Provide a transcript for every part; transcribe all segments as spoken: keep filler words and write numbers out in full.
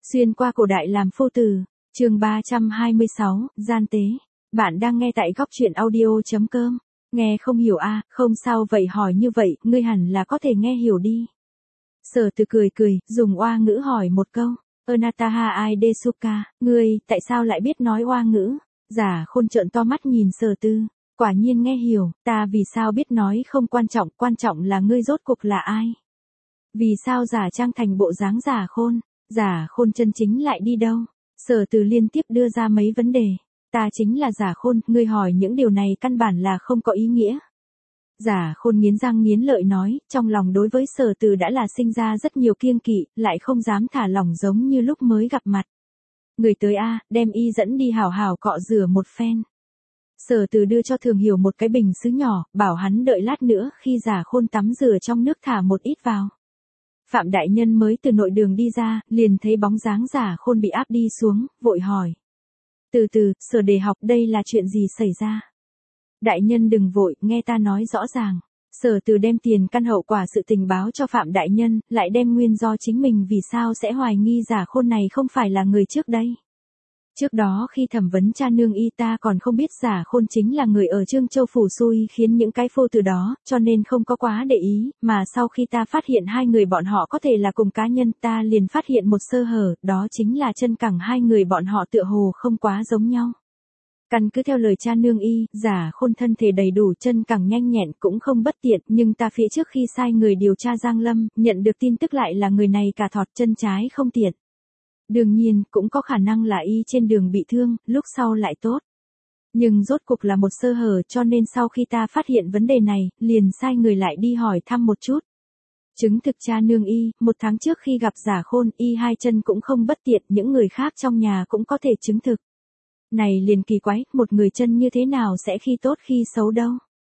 Xuyên qua cổ đại làm phu tử, chương ba trăm hai mươi sáu, gian tế. Bạn đang nghe tại góc truyện audio.com. Nghe không hiểu à, không sao vậy hỏi như vậy, ngươi hẳn là có thể nghe hiểu đi. Sở Từ cười cười, dùng oa ngữ hỏi một câu. Anataha Aidesuka, ngươi, tại sao lại biết nói oa ngữ? Giả Khôn trợn to mắt nhìn Sở Từ. Quả nhiên nghe hiểu, ta vì sao biết nói không quan trọng, quan trọng là ngươi rốt cuộc là ai? Vì sao giả trang thành bộ dáng Giả Khôn? Giả Khôn chân chính lại đi đâu? Sở Từ liên tiếp đưa ra mấy vấn đề. Ta chính là Giả Khôn, ngươi hỏi những điều này căn bản là không có ý nghĩa. Giả Khôn nghiến răng nghiến lợi nói, trong lòng đối với Sở Từ đã là sinh ra rất nhiều kiêng kỵ, lại không dám thả lỏng giống như lúc mới gặp mặt. Người tới a, đem y dẫn đi hảo hảo cọ rửa một phen. Sở Từ đưa cho Thường Hiểu một cái bình sứ nhỏ, bảo hắn đợi lát nữa khi Giả Khôn tắm rửa trong nước thả một ít vào. Phạm đại nhân mới từ nội đường đi ra, liền thấy bóng dáng Giả Khôn bị áp đi xuống, vội hỏi. Từ từ, Sở đề học đây là chuyện gì xảy ra? Đại nhân đừng vội, nghe ta nói rõ ràng. Sở Từ đem tiền căn hậu quả sự tình báo cho Phạm đại nhân, lại đem nguyên do chính mình vì sao sẽ hoài nghi Giả Khôn này không phải là người trước đây. Trước đó khi thẩm vấn cha nương y ta còn không biết Giả Khôn chính là người ở Trương Châu Phủ xui khiến những cái phô từ đó, cho nên không có quá để ý, mà sau khi ta phát hiện hai người bọn họ có thể là cùng cá nhân ta liền phát hiện một sơ hở, đó chính là chân cẳng hai người bọn họ tựa hồ không quá giống nhau. Căn cứ theo lời cha nương y, Giả Khôn thân thể đầy đủ chân cẳng nhanh nhẹn cũng không bất tiện, nhưng ta phía trước khi sai người điều tra Giang Lâm, nhận được tin tức lại là người này cả thọt chân trái không tiện. Đương nhiên, cũng có khả năng là y trên đường bị thương, lúc sau lại tốt. Nhưng rốt cục là một sơ hở cho nên sau khi ta phát hiện vấn đề này, liền sai người lại đi hỏi thăm một chút. Chứng thực cha nương y, một tháng trước khi gặp Giả Khôn, y hai chân cũng không bất tiện, những người khác trong nhà cũng có thể chứng thực. Này liền kỳ quái, một người chân như thế nào sẽ khi tốt khi xấu đâu.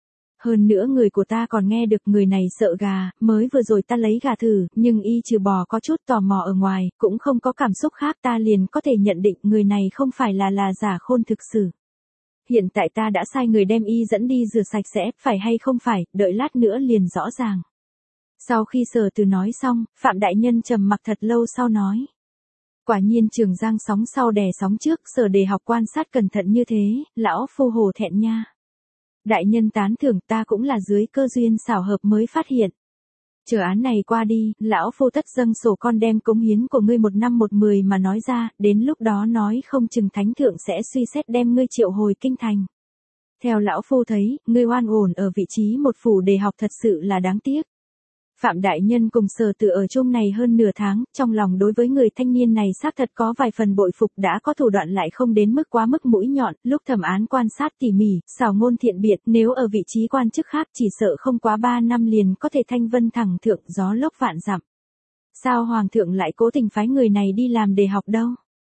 Hơn nữa người của ta còn nghe được người này sợ gà, mới vừa rồi ta lấy gà thử, nhưng y trừ bò có chút tò mò ở ngoài, cũng không có cảm xúc khác ta liền có thể nhận định người này không phải là là Giả Khôn thực sự. Hiện tại ta đã sai người đem y dẫn đi rửa sạch sẽ, phải hay không phải, đợi lát nữa liền rõ ràng. Sau khi Sở Từ nói xong, Phạm đại nhân trầm mặc thật lâu sau nói. Quả nhiên Trường Giang sóng sau đè sóng trước, Sở đề học quan sát cẩn thận như thế, lão phu hổ thẹn nha. Đại nhân tán thưởng ta cũng là dưới cơ duyên xảo hợp mới phát hiện. Chờ án này qua đi, lão phu tất dâng sổ con đem cống hiến của ngươi một năm một mười mà nói ra, đến lúc đó nói không chừng thánh thượng sẽ suy xét đem ngươi triệu hồi kinh thành. Theo lão phu thấy, ngươi oan ổn ở vị trí một phủ đề học thật sự là đáng tiếc. Phạm đại nhân cùng Sở Từ ở chung này hơn nửa tháng, trong lòng đối với người thanh niên này xác thật có vài phần bội phục đã có thủ đoạn lại không đến mức quá mức mũi nhọn, lúc thẩm án quan sát tỉ mỉ, xảo ngôn thiện biệt, nếu ở vị trí quan chức khác chỉ sợ không quá ba năm liền có thể thanh vân thẳng thượng gió lốc vạn dặm. Sao Hoàng thượng lại cố tình phái người này đi làm đề học đâu?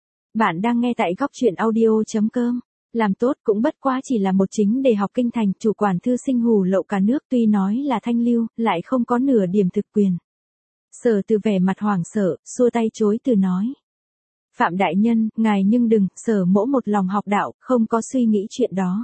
Bạn đang nghe tại góc truyện audio.com. Làm tốt cũng bất quá chỉ là một chính đề học kinh thành, chủ quản thư sinh hù lậu cả nước tuy nói là thanh lưu, lại không có nửa điểm thực quyền. Sở Từ vẻ mặt hoảng sợ, xua tay chối từ nói. Phạm đại nhân, ngài nhưng đừng, Sở mỗ một lòng học đạo, không có suy nghĩ chuyện đó.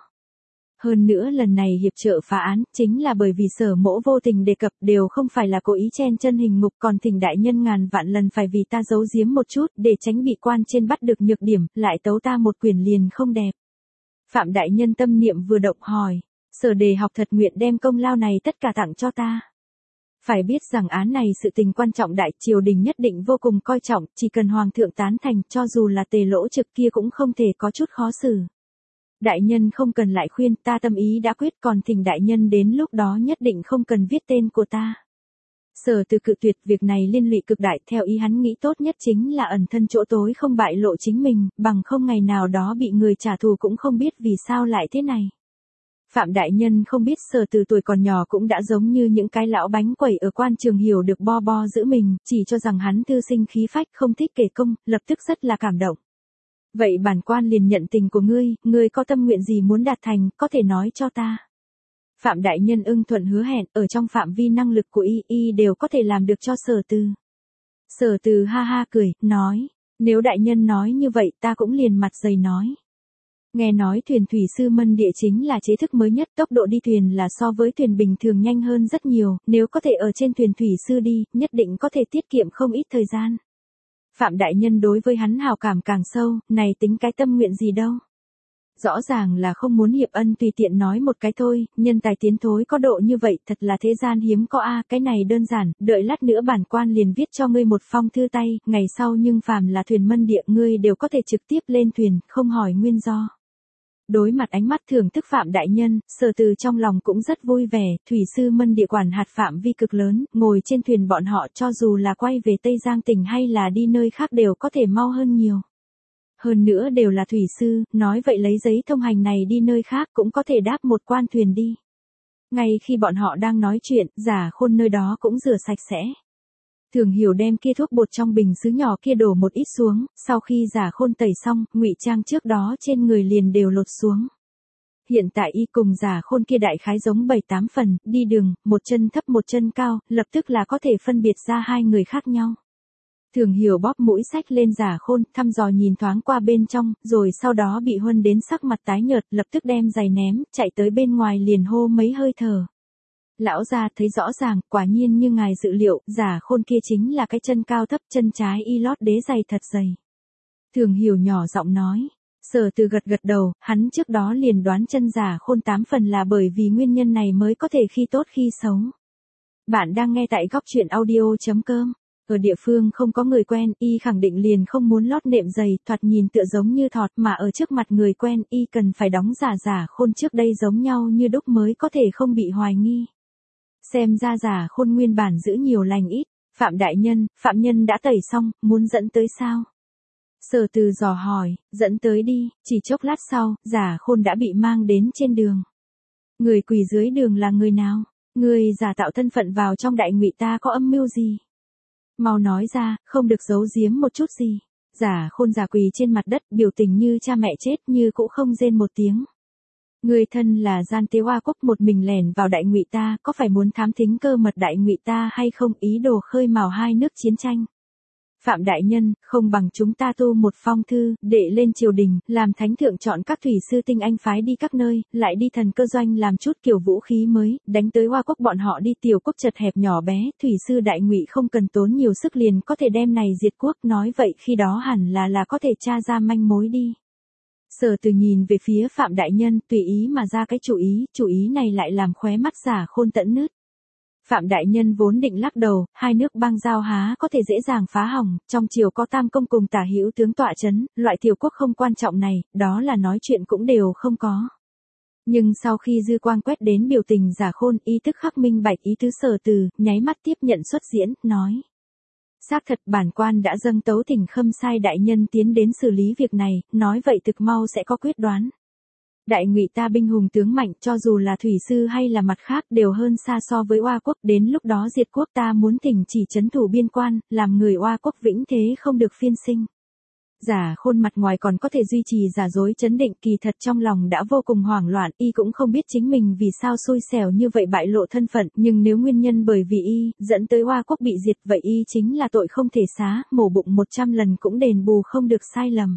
Hơn nữa lần này hiệp trợ phá án, chính là bởi vì Sở mỗ vô tình đề cập đều không phải là cố ý chen chân hình ngục, còn thỉnh đại nhân ngàn vạn lần phải vì ta giấu giếm một chút, để tránh bị quan trên bắt được nhược điểm, lại tấu ta một quyền liền không đẹp. Phạm đại nhân tâm niệm vừa động hỏi, Sở đề học thật nguyện đem công lao này tất cả tặng cho ta. Phải biết rằng án này sự tình quan trọng đại triều đình nhất định vô cùng coi trọng, chỉ cần Hoàng thượng tán thành cho dù là Tề Lỗ Trực kia cũng không thể có chút khó xử. Đại nhân không cần lại khuyên, ta tâm ý đã quyết, còn thỉnh đại nhân đến lúc đó nhất định không cần viết tên của ta. Sở Từ cự tuyệt, việc này liên lụy cực đại, theo ý hắn nghĩ tốt nhất chính là ẩn thân chỗ tối không bại lộ chính mình, bằng không ngày nào đó bị người trả thù cũng không biết vì sao lại thế này. Phạm đại nhân không biết Sở Từ tuổi còn nhỏ cũng đã giống như những cái lão bánh quẩy ở quan trường hiểu được bo bo giữ mình, chỉ cho rằng hắn thư sinh khí phách không thích kể công, lập tức rất là cảm động. Vậy bản quan liền nhận tình của ngươi, ngươi có tâm nguyện gì muốn đạt thành, có thể nói cho ta. Phạm đại nhân ưng thuận hứa hẹn, ở trong phạm vi năng lực của y, y đều có thể làm được cho Sở Từ. Sở Từ ha ha cười, nói, nếu đại nhân nói như vậy ta cũng liền mặt dày nói. Nghe nói thuyền thủy sư mân địa chính là chế thức mới nhất, tốc độ đi thuyền là so với thuyền bình thường nhanh hơn rất nhiều, nếu có thể ở trên thuyền thủy sư đi, nhất định có thể tiết kiệm không ít thời gian. Phạm đại nhân đối với hắn hào cảm càng sâu, này tính cái tâm nguyện gì đâu. Rõ ràng là không muốn hiệp ân, tùy tiện nói một cái thôi, nhân tài tiến thối có độ như vậy thật là thế gian hiếm có a. Cái này đơn giản, đợi lát nữa bản quan liền viết cho ngươi một phong thư tay, ngày sau nhưng phàm là thuyền mân địa ngươi đều có thể trực tiếp lên thuyền, không hỏi nguyên do. Đối mặt ánh mắt thưởng thức Phạm đại nhân, Sở Từ trong lòng cũng rất vui vẻ, thủy sư mân địa quản hạt phạm vi cực lớn, ngồi trên thuyền bọn họ cho dù là quay về Tây Giang tỉnh hay là đi nơi khác đều có thể mau hơn nhiều. Hơn nữa đều là thủy sư, nói vậy lấy giấy thông hành này đi nơi khác cũng có thể đáp một quan thuyền đi. Ngay khi bọn họ đang nói chuyện, Giả Khôn nơi đó cũng rửa sạch sẽ. Thường Hiểu đem kia thuốc bột trong bình sứ nhỏ kia đổ một ít xuống, sau khi Giả Khôn tẩy xong, ngụy trang trước đó trên người liền đều lột xuống. Hiện tại y cùng Giả Khôn kia đại khái giống bảy tám phần, đi đường, một chân thấp một chân cao, lập tức là có thể phân biệt ra hai người khác nhau. Thường Hiểu bóp mũi xách lên Giả Khôn, thăm dò nhìn thoáng qua bên trong, rồi sau đó bị huân đến sắc mặt tái nhợt, lập tức đem giày ném, chạy tới bên ngoài liền hô mấy hơi thở. Lão gia thấy rõ ràng, quả nhiên như ngài dự liệu, Giả Khôn kia chính là cái chân cao thấp, chân trái y lót đế giày thật dày. Thường Hiểu nhỏ giọng nói. Sở Từ gật gật đầu, hắn trước đó liền đoán chân Giả Khôn tám phần là bởi vì nguyên nhân này mới có thể khi tốt khi xấu. Bạn đang nghe tại góc truyện audio chấm com. Ở địa phương không có người quen, y khẳng định liền không muốn lót nệm giày, thoạt nhìn tựa giống như thọt, mà ở trước mặt người quen, y cần phải đóng giả Giả Khôn trước đây giống nhau như đúc mới có thể không bị hoài nghi. Xem ra Giả Khôn nguyên bản giữ nhiều lành ít. Phạm đại nhân, phạm nhân đã tẩy xong, muốn dẫn tới sao? Sở Từ dò hỏi, dẫn tới đi. Chỉ chốc lát sau, Giả Khôn đã bị mang đến trên đường. Người quỳ dưới đường là người nào? Người giả tạo thân phận vào trong đại ngụy ta có âm mưu gì? Mau nói ra, không được giấu giếm một chút gì. Giả Khôn giả quỳ trên mặt đất, biểu tình như cha mẹ chết, như cũng không rên một tiếng. Người thân là gian tế Hoa Quốc, một mình lẻn vào đại ngụy ta, có phải muốn thám thính cơ mật đại ngụy ta hay không, ý đồ khơi mào hai nước chiến tranh? Phạm đại nhân, không bằng chúng ta tu một phong thư, đệ lên triều đình, làm thánh thượng chọn các thủy sư tinh anh phái đi các nơi, lại đi thần cơ doanh làm chút kiểu vũ khí mới, đánh tới Hoa Quốc bọn họ đi tiểu quốc chật hẹp nhỏ bé, thủy sư đại ngụy không cần tốn nhiều sức liền có thể đem này diệt quốc, nói vậy khi đó hẳn là là có thể tra ra manh mối đi. Sở Từ nhìn về phía Phạm đại nhân, tùy ý mà ra cái chủ ý, chủ ý này lại làm khóe mắt Giả Khôn tận nứt. Phạm đại nhân vốn định lắc đầu, hai nước bang giao há có thể dễ dàng phá hỏng, trong triều có tam công cùng tả hữu tướng tọa chấn, loại tiểu quốc không quan trọng này, đó là nói chuyện cũng đều không có. Nhưng sau khi dư quang quét đến biểu tình Giả Khôn, ý thức khắc minh bạch ý tứ Sở Từ, nháy mắt tiếp nhận xuất diễn, nói. Xác thật bản quan đã dâng tấu thỉnh Khâm Sai đại nhân tiến đến xử lý việc này, nói vậy thực mau sẽ có quyết đoán. Đại ngụy ta binh hùng tướng mạnh, cho dù là thủy sư hay là mặt khác đều hơn xa so với Hoa Quốc, đến lúc đó diệt quốc ta muốn thỉnh chỉ trấn thủ biên quan, làm người Hoa Quốc vĩnh thế không được phiên sinh. Giả Khôn mặt ngoài còn có thể duy trì giả dối trấn định, kỳ thật trong lòng đã vô cùng hoảng loạn, y cũng không biết chính mình vì sao xui xẻo như vậy bại lộ thân phận, nhưng nếu nguyên nhân bởi vì y, dẫn tới Hoa Quốc bị diệt vậy y chính là tội không thể xá, mổ bụng một trăm lần cũng đền bù không được sai lầm.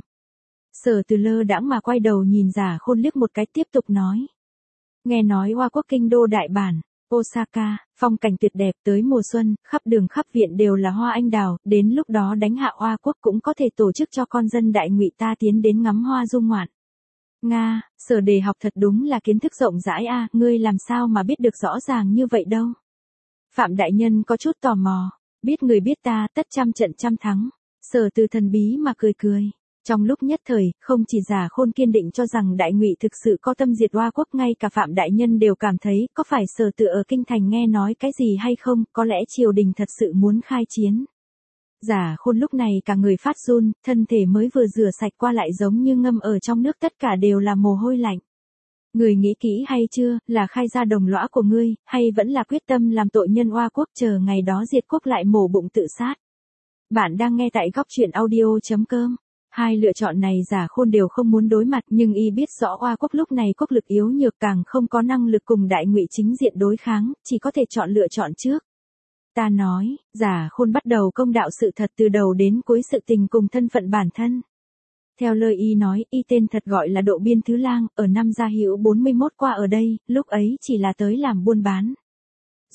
Sở Từ lơ đãng mà quay đầu nhìn Giả Khôn liếc một cái tiếp tục nói. Nghe nói Hoa Quốc kinh đô đại bản, Osaka, phong cảnh tuyệt đẹp, tới mùa xuân, khắp đường khắp viện đều là hoa anh đào, đến lúc đó đánh hạ Hoa Quốc cũng có thể tổ chức cho con dân đại ngụy ta tiến đến ngắm hoa dung ngoạn. Nga, Sở đề học thật đúng là kiến thức rộng rãi a, ngươi làm sao mà biết được rõ ràng như vậy đâu? Phạm đại nhân có chút tò mò, biết người biết ta, tất trăm trận trăm thắng. Sở Từ thần bí mà cười cười. Trong lúc nhất thời, không chỉ Giả Khôn kiên định cho rằng đại ngụy thực sự có tâm diệt Hoa Quốc, ngay cả Phạm đại nhân đều cảm thấy, có phải Sở Từ ở kinh thành nghe nói cái gì hay không, có lẽ triều đình thật sự muốn khai chiến. Giả Khôn lúc này cả người phát run, thân thể mới vừa rửa sạch qua lại giống như ngâm ở trong nước, tất cả đều là mồ hôi lạnh. Người nghĩ kỹ hay chưa, là khai ra đồng lõa của ngươi, hay vẫn là quyết tâm làm tội nhân Hoa Quốc, chờ ngày đó diệt quốc lại mổ bụng tự sát. Bạn đang nghe tại góc truyện audio chấm com. Hai lựa chọn này Giả Khôn đều không muốn đối mặt, nhưng y biết rõ Hoa Quốc lúc này quốc lực yếu nhược, càng không có năng lực cùng đại ngụy chính diện đối kháng, chỉ có thể chọn lựa chọn trước. Ta nói, Giả Khôn bắt đầu công đạo sự thật từ đầu đến cuối sự tình cùng thân phận bản thân. Theo lời y nói, y tên thật gọi là Độ Biên Thứ Lang, ở năm Gia Hữu bốn mươi mốt qua ở đây, lúc ấy chỉ là tới làm buôn bán.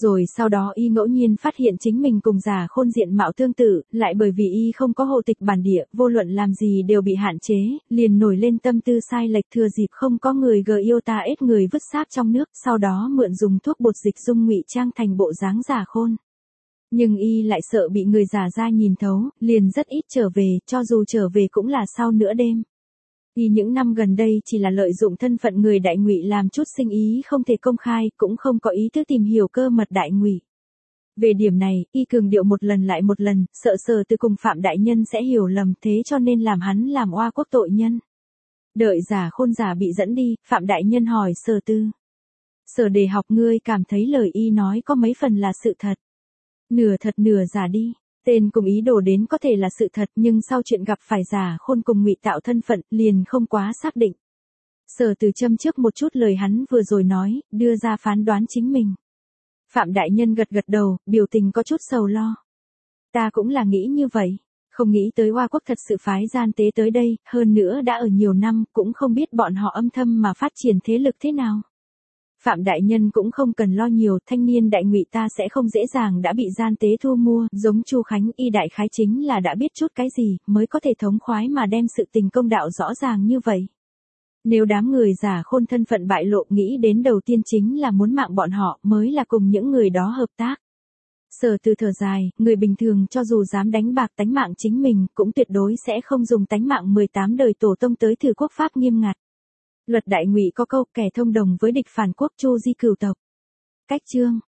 Rồi sau đó y ngẫu nhiên phát hiện chính mình cùng Giả Khôn diện mạo tương tự, lại bởi vì y không có hộ tịch bản địa, vô luận làm gì đều bị hạn chế, liền nổi lên tâm tư sai lệch, thừa dịp không có người gờ yêu ta ết người vứt xác trong nước, sau đó mượn dùng thuốc bột dịch dung ngụy trang thành bộ dáng Giả Khôn. Nhưng y lại sợ bị người giả ra nhìn thấu, liền rất ít trở về, cho dù trở về cũng là sau nửa đêm. Y những năm gần đây chỉ là lợi dụng thân phận người Đại Ngụy làm chút sinh ý không thể công khai, cũng không có ý thức tìm hiểu cơ mật Đại Ngụy. Về điểm này, y cường điệu một lần lại một lần, sợ Sở Từ cùng Phạm đại nhân sẽ hiểu lầm, thế cho nên làm hắn làm oa quốc tội nhân. Đợi Giả Khôn giả bị dẫn đi, Phạm đại nhân hỏi Sở Từ. Sở Đề học, ngươi cảm thấy lời y nói có mấy phần là sự thật. Nửa thật nửa giả đi. Tên cùng ý đồ đến có thể là sự thật, nhưng sau chuyện gặp phải Giả Khôn cùng ngụy tạo thân phận, liền không quá xác định. Sở Từ châm trước một chút lời hắn vừa rồi nói, đưa ra phán đoán chính mình. Phạm đại nhân gật gật đầu, biểu tình có chút sầu lo. Ta cũng là nghĩ như vậy, không nghĩ tới Hoa Quốc thật sự phái gian tế tới đây, hơn nữa đã ở nhiều năm, cũng không biết bọn họ âm thầm mà phát triển thế lực thế nào. Phạm đại nhân cũng không cần lo nhiều, thanh niên Đại Ngụy ta sẽ không dễ dàng đã bị gian tế thu mua, giống Chu Khánh y đại khái chính là đã biết chút cái gì, mới có thể thống khoái mà đem sự tình công đạo rõ ràng như vậy. Nếu đám người Giả Khôn thân phận bại lộ, nghĩ đến đầu tiên chính là muốn mạng bọn họ, mới là cùng những người đó hợp tác. Sở Từ thở dài, người bình thường cho dù dám đánh bạc tánh mạng chính mình, cũng tuyệt đối sẽ không dùng tánh mạng mười tám đời tổ tông tới thử quốc pháp nghiêm ngặt. Luật Đại Ngụy có câu, kẻ thông đồng với địch phản quốc chu di cửu tộc. Cách chương